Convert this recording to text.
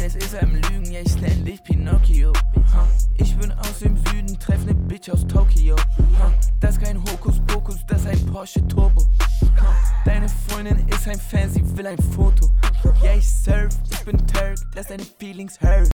Es ist am Lügen, ja, ich nenn dich Pinocchio. Ich bin aus dem Süden, treff ne Bitch aus Tokio. Das ist kein Hokuspokus, das ist ein Porsche Turbo. Deine Freundin ist ein Fan, sie will ein Foto. Ja, ich surf, ich bin Turk, lass deine Feelings hurt.